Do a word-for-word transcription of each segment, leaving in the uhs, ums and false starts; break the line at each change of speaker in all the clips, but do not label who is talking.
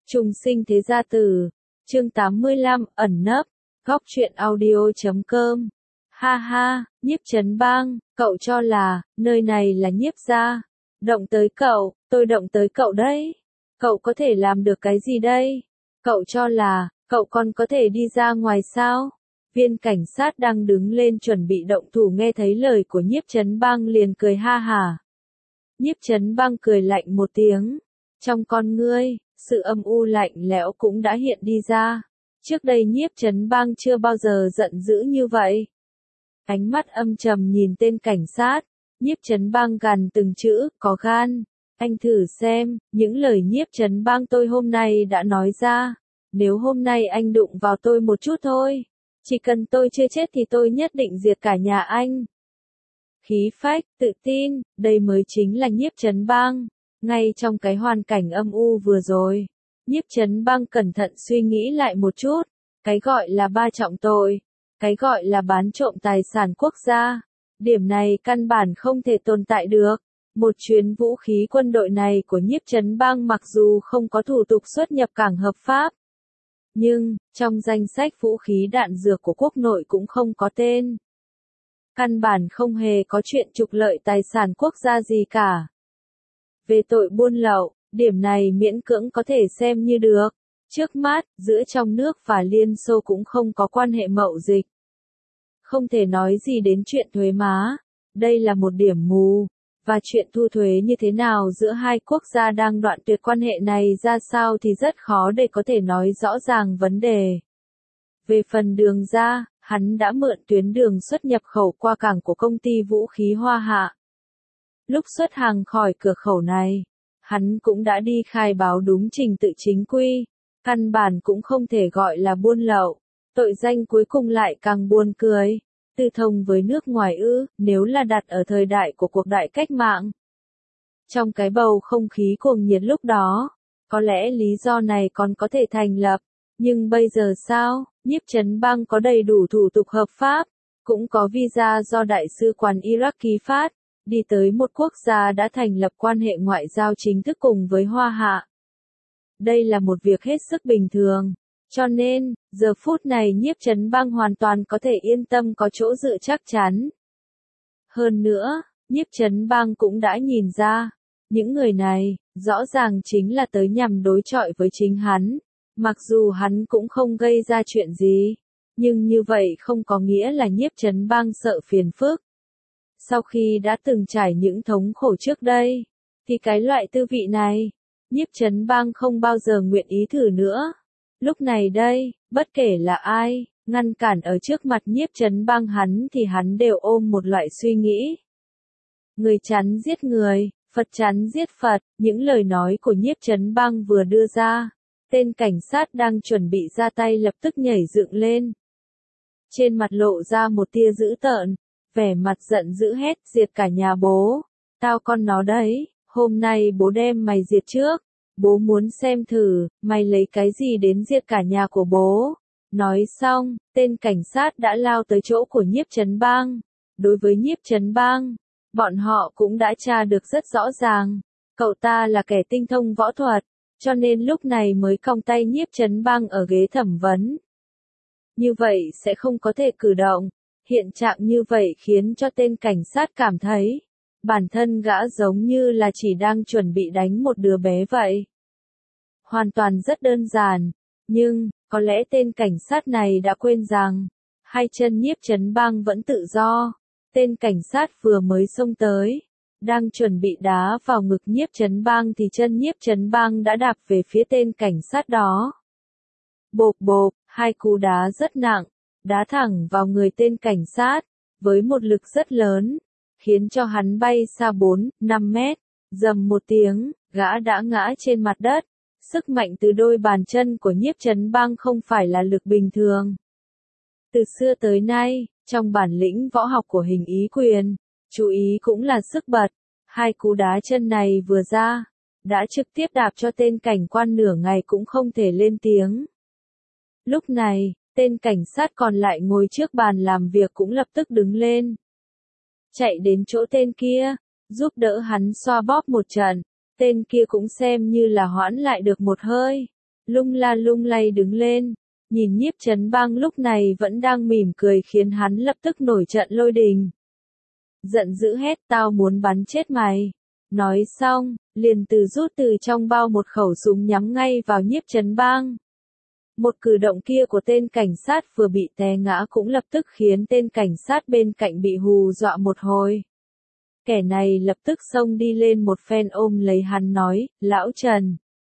Trùng sinh thế gia tử, chương tám mươi lăm, ẩn nấp, góc truyện audio chấm com. Ha ha, Nhiếp Chấn Bang, cậu cho là, nơi này là Nhiếp gia. Động tới cậu, tôi động tới cậu đấy. Cậu có thể làm được cái gì đây? Cậu cho là, cậu còn có thể đi ra ngoài sao? Viên cảnh sát đang đứng lên chuẩn bị động thủ nghe thấy lời của Nhiếp Chấn Bang liền cười ha hả. Nhiếp Chấn Bang cười lạnh một tiếng. Trong con ngươi, sự âm u lạnh lẽo cũng đã hiện đi ra. Trước đây Nhiếp Chấn Bang chưa bao giờ giận dữ như vậy. Ánh mắt âm trầm nhìn tên cảnh sát, Nhiếp Chấn Bang gằn từng chữ, có gan. Anh thử xem, những lời Nhiếp Chấn Bang tôi hôm nay đã nói ra. Nếu hôm nay anh đụng vào tôi một chút thôi, chỉ cần tôi chưa chết thì tôi nhất định diệt cả nhà anh. Khí phách, tự tin, đây mới chính là Nhiếp Chấn Bang. Ngay trong cái hoàn cảnh âm u vừa rồi, Nhiếp Chấn Bang cẩn thận suy nghĩ lại một chút. Cái gọi là ba trọng tội, cái gọi là bán trộm tài sản quốc gia, điểm này căn bản không thể tồn tại được. Một chuyến vũ khí quân đội này của Nhiếp Chấn Bang mặc dù không có thủ tục xuất nhập cảng hợp pháp, nhưng, trong danh sách vũ khí đạn dược của quốc nội cũng không có tên. Căn bản không hề có chuyện trục lợi tài sản quốc gia gì cả. Về tội buôn lậu, điểm này miễn cưỡng có thể xem như được. Trước mắt, giữa trong nước và Liên Xô cũng không có quan hệ mậu dịch. Không thể nói gì đến chuyện thuế má. Đây là một điểm mù. Và chuyện thu thuế như thế nào giữa hai quốc gia đang đoạn tuyệt quan hệ này ra sao thì rất khó để có thể nói rõ ràng vấn đề. Về phần đường ra, hắn đã mượn tuyến đường xuất nhập khẩu qua cảng của công ty vũ khí Hoa Hạ. Lúc xuất hàng khỏi cửa khẩu này, hắn cũng đã đi khai báo đúng trình tự chính quy, căn bản cũng không thể gọi là buôn lậu, tội danh cuối cùng lại càng buồn cười. Tư thông với nước ngoài ư, nếu là đặt ở thời đại của cuộc đại cách mạng. Trong cái bầu không khí cuồng nhiệt lúc đó, có lẽ lý do này còn có thể thành lập, nhưng bây giờ sao? Nhiếp Chấn Bang có đầy đủ thủ tục hợp pháp, cũng có visa do Đại sứ quán Iraq ký phát, đi tới một quốc gia đã thành lập quan hệ ngoại giao chính thức cùng với Hoa Hạ. Đây là một việc hết sức bình thường. Cho nên, giờ phút này Nhiếp Chấn Bang hoàn toàn có thể yên tâm có chỗ dựa chắc chắn. Hơn nữa, Nhiếp Chấn Bang cũng đã nhìn ra, những người này, rõ ràng chính là tới nhằm đối chọi với chính hắn. Mặc dù hắn cũng không gây ra chuyện gì, nhưng như vậy không có nghĩa là Nhiếp Chấn Bang sợ phiền phức. Sau khi đã từng trải những thống khổ trước đây, thì cái loại tư vị này, Nhiếp Chấn Bang không bao giờ nguyện ý thử nữa. Lúc này đây, bất kể là ai, ngăn cản ở trước mặt Nhiếp Chấn Bang hắn thì hắn đều ôm một loại suy nghĩ. Người chắn giết người, Phật chắn giết Phật, những lời nói của Nhiếp Chấn Bang vừa đưa ra, tên cảnh sát đang chuẩn bị ra tay lập tức nhảy dựng lên. Trên mặt lộ ra một tia dữ tợn, vẻ mặt giận dữ hét diệt cả nhà bố. Tao con nó đấy, hôm nay bố đem mày diệt trước. Bố muốn xem thử, mày lấy cái gì đến diệt cả nhà của bố. Nói xong, tên cảnh sát đã lao tới chỗ của Nhiếp Chấn Bang. Đối với Nhiếp Chấn Bang, bọn họ cũng đã tra được rất rõ ràng. Cậu ta là kẻ tinh thông võ thuật, cho nên lúc này mới còng tay Nhiếp Chấn Bang ở ghế thẩm vấn. Như vậy sẽ không có thể cử động. Hiện trạng như vậy khiến cho tên cảnh sát cảm thấy, bản thân gã giống như là chỉ đang chuẩn bị đánh một đứa bé vậy. Hoàn toàn rất đơn giản, nhưng, có lẽ tên cảnh sát này đã quên rằng, hai chân Nhiếp Chấn Bang vẫn tự do. Tên cảnh sát vừa mới xông tới, đang chuẩn bị đá vào ngực Nhiếp Chấn Bang thì chân Nhiếp Chấn Bang đã đạp về phía tên cảnh sát đó. Bộp bộp, hai cú đá rất nặng, đá thẳng vào người tên cảnh sát, với một lực rất lớn, khiến cho hắn bay xa bốn, năm mét, rầm một tiếng, gã đã ngã trên mặt đất. Sức mạnh từ đôi bàn chân của Nhiếp Chấn Bang không phải là lực bình thường. Từ xưa tới nay, trong bản lĩnh võ học của hình ý quyền, chú ý cũng là sức bật. Hai cú đá chân này vừa ra, đã trực tiếp đạp cho tên cảnh quan nửa ngày cũng không thể lên tiếng. Lúc này, tên cảnh sát còn lại ngồi trước bàn làm việc cũng lập tức đứng lên. Chạy đến chỗ tên kia, giúp đỡ hắn xoa bóp một trận. Tên kia cũng xem như là hoãn lại được một hơi. lung la lung lay đứng lên, nhìn Nhiếp Chấn Bang lúc này vẫn đang mỉm cười khiến hắn lập tức nổi trận lôi đình. Giận dữ hét tao muốn bắn chết mày. Nói xong, liền từ rút từ trong bao một khẩu súng nhắm ngay vào Nhiếp Chấn Bang. Một cử động kia của tên cảnh sát vừa bị té ngã cũng lập tức khiến tên cảnh sát bên cạnh bị hù dọa một hồi. Kẻ này lập tức xông đi lên một phen ôm lấy hắn nói, Lão Trần.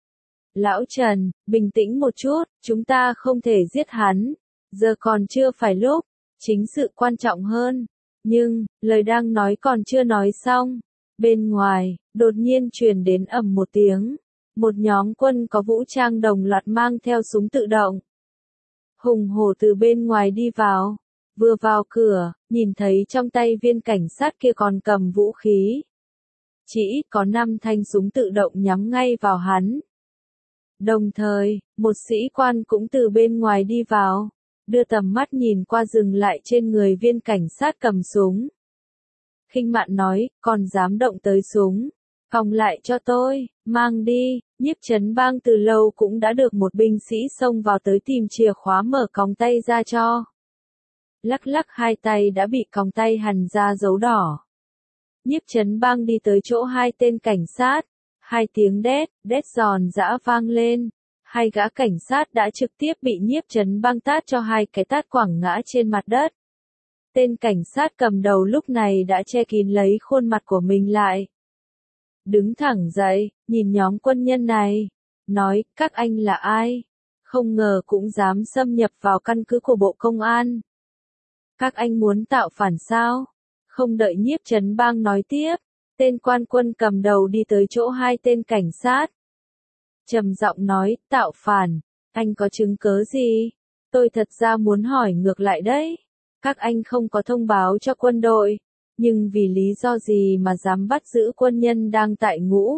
Lão Trần, bình tĩnh một chút, chúng ta không thể giết hắn. Giờ còn chưa phải lúc, chính sự quan trọng hơn. Nhưng, lời đang nói còn chưa nói xong. Bên ngoài, đột nhiên truyền đến ầm một tiếng. Một nhóm quân có vũ trang đồng loạt mang theo súng tự động. Hùng hổ từ bên ngoài đi vào. Vừa vào cửa, nhìn thấy trong tay viên cảnh sát kia còn cầm vũ khí. Chỉ có năm thanh súng tự động nhắm ngay vào hắn. Đồng thời, một sĩ quan cũng từ bên ngoài đi vào, đưa tầm mắt nhìn qua dừng lại trên người viên cảnh sát cầm súng. Khinh mạn nói, còn dám động tới súng, còng lại cho tôi, mang đi. Nhiếp Chấn Bang từ lâu cũng đã được một binh sĩ xông vào tới tìm chìa khóa mở còng tay ra cho. Lắc lắc hai tay đã bị còng tay hằn ra dấu đỏ. Nhiếp Chấn Bang đi tới chỗ hai tên cảnh sát. Hai tiếng đét, đét giòn giã vang lên. Hai gã cảnh sát đã trực tiếp bị Nhiếp Chấn Bang tát cho hai cái tát quẳng ngã trên mặt đất. Tên cảnh sát cầm đầu lúc này đã che kín lấy khuôn mặt của mình lại. Đứng thẳng dậy, nhìn nhóm quân nhân này. Nói, các anh là ai? Không ngờ cũng dám xâm nhập vào căn cứ của Bộ Công an. Các anh muốn tạo phản sao? Không đợi Nhiếp Chấn Bang nói tiếp. Tên quan quân cầm đầu đi tới chỗ hai tên cảnh sát. Trầm giọng nói, tạo phản, anh có chứng cớ gì? Tôi thật ra muốn hỏi ngược lại đấy. Các anh không có thông báo cho quân đội, nhưng vì lý do gì mà dám bắt giữ quân nhân đang tại ngũ?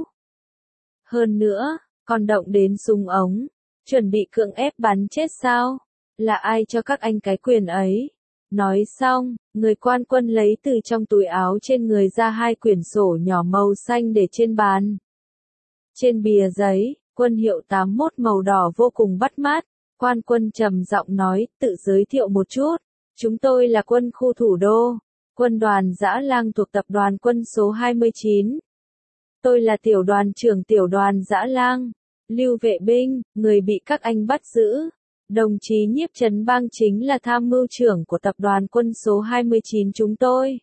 Hơn nữa, còn động đến súng ống, chuẩn bị cưỡng ép bắn chết sao? Là ai cho các anh cái quyền ấy? Nói xong, người quan quân lấy từ trong túi áo trên người ra hai quyển sổ nhỏ màu xanh để trên bàn. Trên bìa giấy, quân hiệu tám mốt màu đỏ vô cùng bắt mắt. Quan quân trầm giọng nói, tự giới thiệu một chút. Chúng tôi là quân khu thủ đô, quân đoàn Dã Lang thuộc tập đoàn quân số hai mươi chín. Tôi là tiểu đoàn trưởng tiểu đoàn Dã Lang, Lưu Vệ binh, người bị các anh bắt giữ. Đồng chí Nhiếp Chấn Bang chính là tham mưu trưởng của tập đoàn quân số hai mươi chín chúng tôi.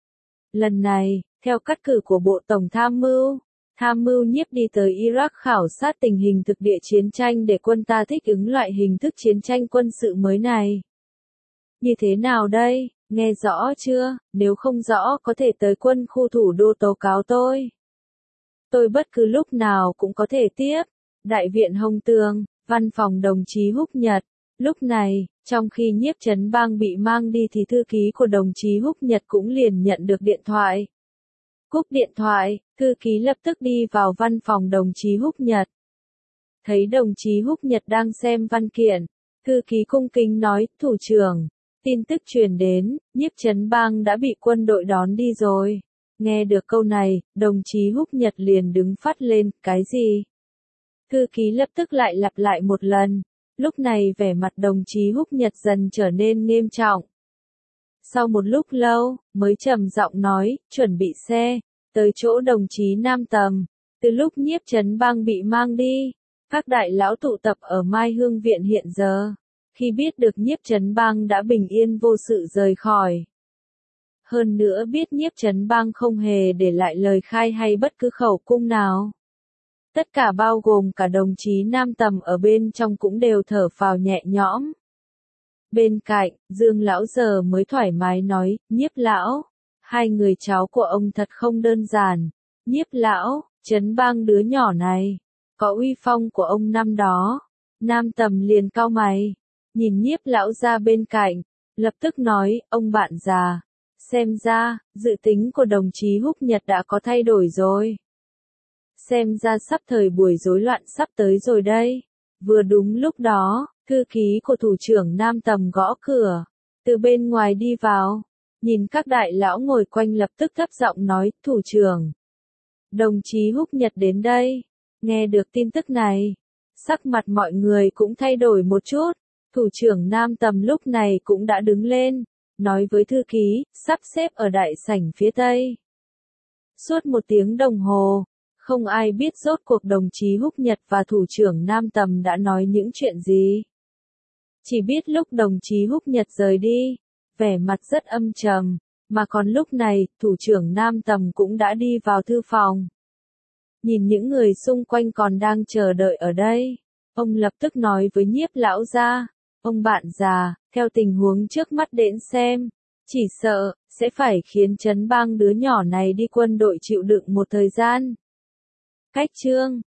Lần này, theo cắt cử của Bộ Tổng Tham mưu, Tham mưu Nhiếp đi tới Iraq khảo sát tình hình thực địa chiến tranh để quân ta thích ứng loại hình thức chiến tranh quân sự mới này. Như thế nào đây, nghe rõ chưa? Nếu không rõ có thể tới quân khu thủ đô tố cáo tôi. Tôi bất cứ lúc nào cũng có thể tiếp. Đại viện Hồng Tường, văn phòng đồng chí Húc Nhật. Lúc này, trong khi Nhiếp Chấn Bang bị mang đi thì thư ký của đồng chí Húc Nhật cũng liền nhận được điện thoại. Cúp điện thoại, thư ký lập tức đi vào văn phòng đồng chí Húc Nhật. Thấy đồng chí Húc Nhật đang xem văn kiện, thư ký cung kính nói, thủ trưởng, tin tức truyền đến, Nhiếp Chấn Bang đã bị quân đội đón đi rồi. Nghe được câu này, đồng chí Húc Nhật liền đứng phắt lên, cái gì? Thư ký lập tức lại lặp lại một lần, lúc này vẻ mặt đồng chí Húc Nhật dần trở nên nghiêm trọng. Sau một lúc lâu, mới trầm giọng nói, chuẩn bị xe, tới chỗ đồng chí Nam Tầm. Từ lúc Nhiếp Chấn Bang bị mang đi, các đại lão tụ tập ở Mai Hương Viện hiện giờ. Khi biết được Nhiếp Chấn Bang đã bình yên vô sự rời khỏi. Hơn nữa biết Nhiếp Chấn Bang không hề để lại lời khai hay bất cứ khẩu cung nào. Tất cả bao gồm cả đồng chí Nam Tầm ở bên trong cũng đều thở phào nhẹ nhõm. Bên cạnh, Dương lão giờ mới thoải mái nói, Nhiếp lão, hai người cháu của ông thật không đơn giản. Nhiếp lão, Chấn Bang đứa nhỏ này, có uy phong của ông năm đó. Nam Tầm liền cau mày, nhìn Nhiếp lão ra bên cạnh, lập tức nói, ông bạn già, xem ra, dự tính của đồng chí Húc Nhật đã có thay đổi rồi. Xem ra sắp thời buổi rối loạn sắp tới rồi đây. Vừa đúng lúc đó, thư ký của thủ trưởng Nam Tầm gõ cửa, từ bên ngoài đi vào, nhìn các đại lão ngồi quanh lập tức thấp giọng nói, thủ trưởng. Đồng chí Húc Nhật đến đây, nghe được tin tức này, Sắc mặt mọi người cũng thay đổi một chút, thủ trưởng Nam Tầm lúc này cũng đã đứng lên, nói với thư ký, sắp xếp ở đại sảnh phía Tây. Suốt một tiếng đồng hồ, không ai biết rốt cuộc đồng chí Húc Nhật và thủ trưởng Nam Tầm đã nói những chuyện gì. Chỉ biết lúc đồng chí Húc Nhật rời đi, vẻ mặt rất âm trầm, mà còn lúc này, thủ trưởng Nam Tầm cũng đã đi vào thư phòng. Nhìn những người xung quanh còn đang chờ đợi ở đây, ông lập tức nói với Nhiếp lão gia, ông bạn già, theo tình huống trước mắt đến xem, chỉ sợ, sẽ phải khiến Trấn Bang đứa nhỏ này đi quân đội chịu đựng một thời gian. Cách chương